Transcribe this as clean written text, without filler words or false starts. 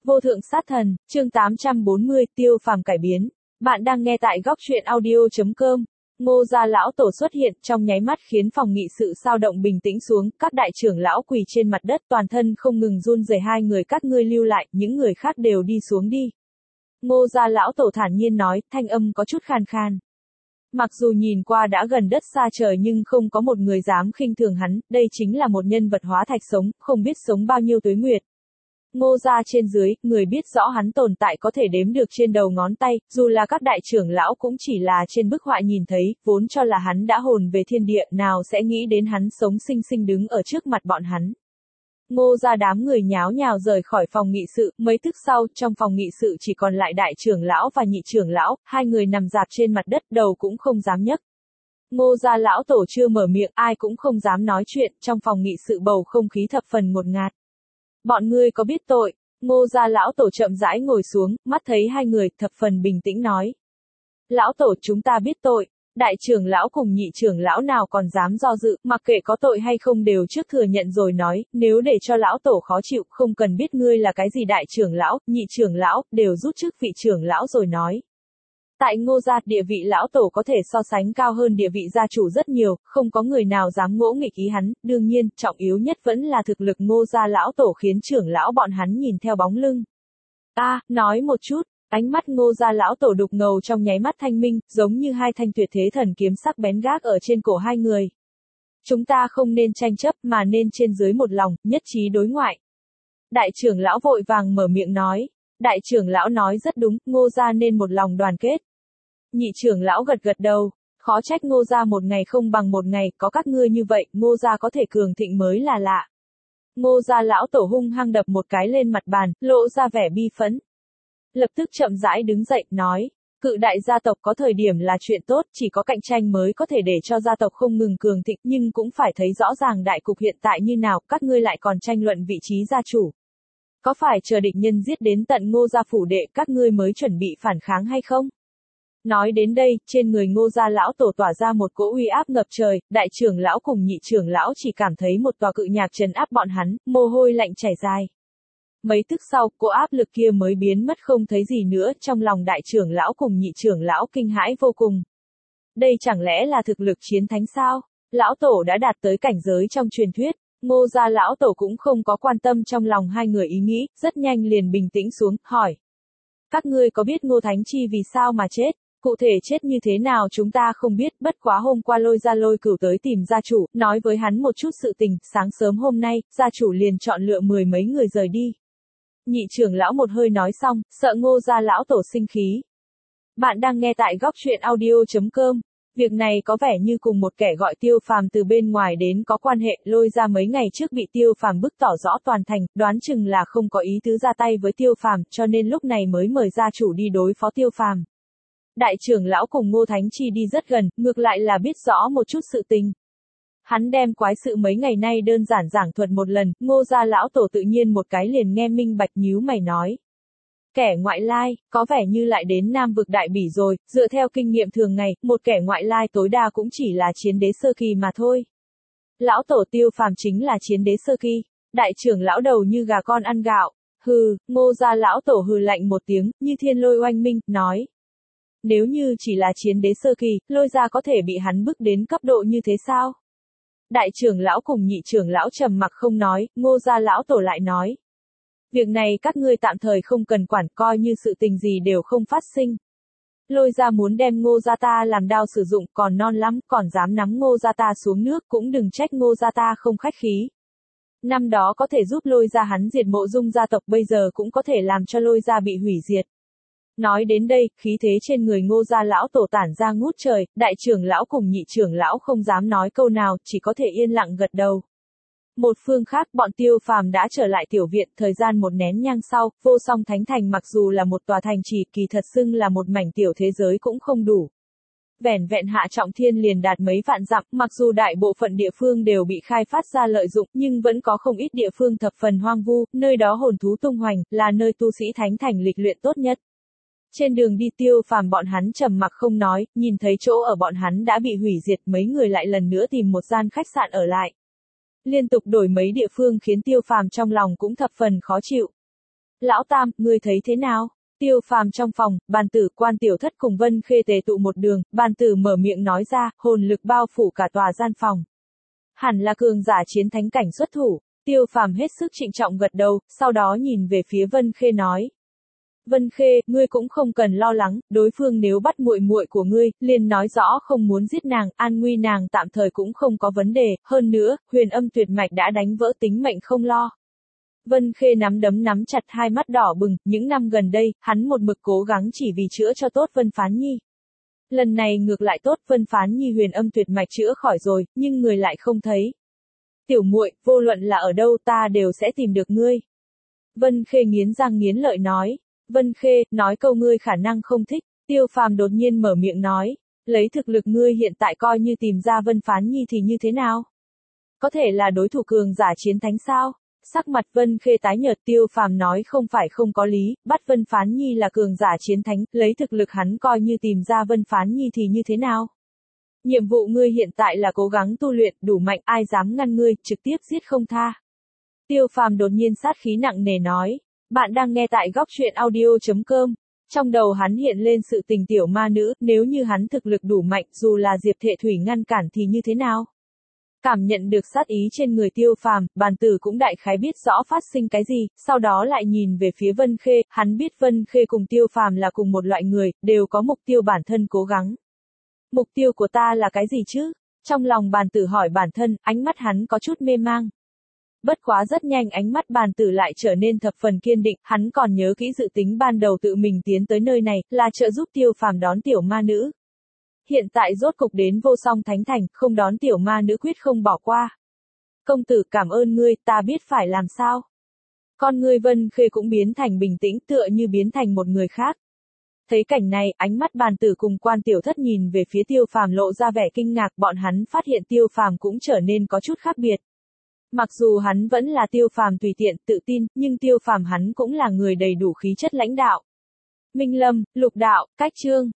Vô thượng sát thần, chương 840, Tiêu Phàm cải biến. Bạn đang nghe tại góc truyện audio.com. Ngô gia lão tổ xuất hiện trong nháy mắt khiến phòng nghị sự sao động bình tĩnh xuống, các đại trưởng lão quỳ trên mặt đất toàn thân không ngừng run rẩy. Hai người các ngươi lưu lại, những người khác đều đi xuống đi. Ngô gia lão tổ thản nhiên nói, thanh âm có chút khan khan. Mặc dù nhìn qua đã gần đất xa trời nhưng không có một người dám khinh thường hắn, đây chính là một nhân vật hóa thạch sống, không biết sống bao nhiêu tuế nguyệt. Ngô gia trên dưới, người biết rõ hắn tồn tại có thể đếm được trên đầu ngón tay, dù là các đại trưởng lão cũng chỉ là trên bức họa nhìn thấy, vốn cho là hắn đã hồn về thiên địa, nào sẽ nghĩ đến hắn sống sinh sinh đứng ở trước mặt bọn hắn. Ngô gia đám người nháo nhào rời khỏi phòng nghị sự, mấy tức sau, trong phòng nghị sự chỉ còn lại đại trưởng lão và nhị trưởng lão, hai người nằm rạp trên mặt đất, đầu cũng không dám nhấc. Ngô gia lão tổ chưa mở miệng, ai cũng không dám nói chuyện, trong phòng nghị sự bầu không khí thập phần ngột ngạt. Bọn ngươi có biết tội? Ngô gia lão tổ chậm rãi ngồi xuống, mắt thấy hai người, thập phần bình tĩnh nói. Lão tổ, chúng ta biết tội. Đại trưởng lão cùng nhị trưởng lão nào còn dám do dự, mặc kệ có tội hay không đều trước thừa nhận rồi nói, nếu để cho lão tổ khó chịu, không cần biết ngươi là cái gì đại trưởng lão, nhị trưởng lão, đều rút chức vị trưởng lão rồi nói. Tại Ngô gia, địa vị lão tổ có thể so sánh cao hơn địa vị gia chủ rất nhiều, không có người nào dám ngỗ nghịch ý hắn, đương nhiên, trọng yếu nhất vẫn là thực lực Ngô gia lão tổ khiến trưởng lão bọn hắn nhìn theo bóng lưng. Nói một chút, ánh mắt Ngô gia lão tổ đục ngầu trong nháy mắt thanh minh, giống như hai thanh tuyệt thế thần kiếm sắc bén gác ở trên cổ hai người. Chúng ta không nên tranh chấp mà nên trên dưới một lòng, nhất trí đối ngoại. Đại trưởng lão vội vàng mở miệng nói. Đại trưởng lão nói rất đúng, Ngô gia nên một lòng đoàn kết. Nhị trưởng lão gật gật đầu, khó trách Ngô gia một ngày không bằng một ngày, có các ngươi như vậy, Ngô gia có thể cường thịnh mới là lạ. Ngô gia lão tổ hung hăng đập một cái lên mặt bàn, lộ ra vẻ bi phẫn. Lập tức chậm rãi đứng dậy, nói, cự đại gia tộc có thời điểm là chuyện tốt, chỉ có cạnh tranh mới có thể để cho gia tộc không ngừng cường thịnh, nhưng cũng phải thấy rõ ràng đại cục hiện tại như nào, các ngươi lại còn tranh luận vị trí gia chủ. Có phải chờ địch nhân giết đến tận Ngô gia phủ đệ các ngươi mới chuẩn bị phản kháng hay không? Nói đến đây, trên người Ngô gia lão tổ tỏa ra một cỗ uy áp ngập trời, đại trưởng lão cùng nhị trưởng lão chỉ cảm thấy một tòa cự nhạc trấn áp bọn hắn, mồ hôi lạnh chảy dài. Mấy tức sau, cỗ áp lực kia mới biến mất không thấy gì nữa, trong lòng đại trưởng lão cùng nhị trưởng lão kinh hãi vô cùng. Đây chẳng lẽ là thực lực chiến thánh sao? Lão tổ đã đạt tới cảnh giới trong truyền thuyết. Ngô gia lão tổ cũng không có quan tâm trong lòng hai người ý nghĩ, rất nhanh liền bình tĩnh xuống, hỏi. Các ngươi có biết Ngô Thánh Chi vì sao mà chết? Cụ thể chết như thế nào chúng ta không biết, bất quá hôm qua Lôi Cửu tới tìm gia chủ, nói với hắn một chút sự tình, sáng sớm hôm nay, gia chủ liền chọn lựa 10 mấy người rời đi. Nhị trưởng lão một hơi nói xong, sợ Ngô gia lão tổ sinh khí. Bạn đang nghe tại góc truyện audio.com. Việc này có vẻ như cùng một kẻ gọi Tiêu Phàm từ bên ngoài đến có quan hệ, Lôi gia mấy ngày trước bị Tiêu Phàm bức tỏ rõ toàn thành, đoán chừng là không có ý tứ ra tay với Tiêu Phàm, cho nên lúc này mới mời gia chủ đi đối phó Tiêu Phàm. Đại trưởng lão cùng Ngô Thánh Chi đi rất gần, ngược lại là biết rõ một chút sự tình. Hắn đem quái sự mấy ngày nay đơn giản giảng thuật một lần, Ngô gia lão tổ tự nhiên một cái liền nghe minh bạch, nhíu mày nói. Kẻ ngoại lai, có vẻ như lại đến Nam vực Đại Bỉ rồi, dựa theo kinh nghiệm thường ngày, một kẻ ngoại lai tối đa cũng chỉ là chiến đế sơ kỳ mà thôi. Lão tổ Tiêu Phàm chính là chiến đế sơ kỳ. Đại trưởng lão đầu như gà con ăn gạo. Hừ, Ngô gia lão tổ hừ lạnh một tiếng, như thiên lôi oanh minh, nói. Nếu như chỉ là chiến đế sơ kỳ, Lôi gia có thể bị hắn bức đến cấp độ như thế sao? Đại trưởng lão cùng nhị trưởng lão trầm mặc không nói, Ngô gia lão tổ lại nói. Việc này các ngươi tạm thời không cần quản, coi như sự tình gì đều không phát sinh. Lôi gia muốn đem Ngô gia ta làm đao sử dụng, còn non lắm, còn dám nắm Ngô gia ta xuống nước, cũng đừng trách Ngô gia ta không khách khí. Năm đó có thể giúp Lôi gia hắn diệt Mộ Dung gia tộc, bây giờ cũng có thể làm cho Lôi gia bị hủy diệt. Nói đến đây, khí thế trên người Ngô gia lão tổ tản ra ngút trời, đại trưởng lão cùng nhị trưởng lão không dám nói câu nào, chỉ có thể yên lặng gật đầu. Một phương khác, bọn Tiêu Phàm đã trở lại tiểu viện, thời gian một nén nhang sau, Vô Song Thánh Thành mặc dù là một tòa thành trì, kỳ thật xưng là một mảnh tiểu thế giới cũng không đủ. Vẻn vẹn Hạ Trọng Thiên liền đạt mấy vạn dặm, mặc dù đại bộ phận địa phương đều bị khai phát ra lợi dụng, nhưng vẫn có không ít địa phương thập phần hoang vu, nơi đó hồn thú tung hoành, là nơi tu sĩ Thánh Thành lịch luyện tốt nhất. Trên đường đi Tiêu Phàm bọn hắn trầm mặc không nói, nhìn thấy chỗ ở bọn hắn đã bị hủy diệt, mấy người lại lần nữa tìm một gian khách sạn ở lại. Liên tục đổi mấy địa phương khiến Tiêu Phàm trong lòng cũng thập phần khó chịu. Lão Tam, ngươi thấy thế nào? Tiêu Phàm trong phòng, Bàn Tử, Quan Tiểu Thất cùng Vân Khê tề tụ một đường, Bàn Tử mở miệng nói ra, hồn lực bao phủ cả tòa gian phòng. Hẳn là cường giả chiến thánh cảnh xuất thủ. Tiêu Phàm hết sức trịnh trọng gật đầu, sau đó nhìn về phía Vân Khê nói. Vân Khê, ngươi cũng không cần lo lắng, đối phương nếu bắt muội muội của ngươi, liền nói rõ không muốn giết nàng, an nguy nàng tạm thời cũng không có vấn đề, hơn nữa, huyền âm tuyệt mạch đã đánh vỡ tính mệnh không lo. Vân Khê nắm đấm nắm chặt, hai mắt đỏ bừng, những năm gần đây, hắn một mực cố gắng chỉ vì chữa cho tốt Vân Phán Nhi. Lần này ngược lại tốt, Vân Phán Nhi huyền âm tuyệt mạch chữa khỏi rồi, nhưng người lại không thấy. Tiểu muội, vô luận là ở đâu ta đều sẽ tìm được ngươi. Vân Khê nghiến răng nghiến lợi nói. Vân Khê, nói câu ngươi khả năng không thích, Tiêu Phàm đột nhiên mở miệng nói. Lấy thực lực ngươi hiện tại coi như tìm ra Vân Phán Nhi thì như thế nào? Có thể là đối thủ cường giả chiến thánh sao? Sắc mặt Vân Khê tái nhợt, Tiêu Phàm nói không phải không có lý, bắt Vân Phán Nhi là cường giả chiến thánh, lấy thực lực hắn coi như tìm ra Vân Phán Nhi thì như thế nào? Nhiệm vụ ngươi hiện tại là cố gắng tu luyện, đủ mạnh, ai dám ngăn ngươi, trực tiếp giết không tha. Tiêu Phàm đột nhiên sát khí nặng nề nói. Bạn đang nghe tại góc truyện audio.com. Trong đầu hắn hiện lên sự tình tiểu ma nữ, nếu như hắn thực lực đủ mạnh, dù là Diệp Thệ Thủy ngăn cản thì như thế nào? Cảm nhận được sát ý trên người Tiêu Phàm, Bàn Tử cũng đại khái biết rõ phát sinh cái gì, sau đó lại nhìn về phía Vân Khê, hắn biết Vân Khê cùng Tiêu Phàm là cùng một loại người, đều có mục tiêu bản thân cố gắng. Mục tiêu của ta là cái gì chứ? Trong lòng Bàn Tử hỏi bản thân, ánh mắt hắn có chút mê mang. Bất quá rất nhanh ánh mắt Bàn Tử lại trở nên thập phần kiên định, hắn còn nhớ kỹ dự tính ban đầu tự mình tiến tới nơi này, là trợ giúp Tiêu Phàm đón tiểu ma nữ. Hiện tại rốt cục đến Vô Song Thánh Thành, không đón tiểu ma nữ quyết không bỏ qua. Công tử cảm ơn ngươi, ta biết phải làm sao. Con ngươi Vân Khê cũng biến thành bình tĩnh, tựa như biến thành một người khác. Thấy cảnh này, ánh mắt Bàn Tử cùng Quan Tiểu Thất nhìn về phía Tiêu Phàm lộ ra vẻ kinh ngạc, bọn hắn phát hiện Tiêu Phàm cũng trở nên có chút khác biệt. Mặc dù hắn vẫn là Tiêu Phàm tùy tiện, tự tin, nhưng Tiêu Phàm hắn cũng là người đầy đủ khí chất lãnh đạo. Minh Lâm, Lục Đạo, Cách Chương.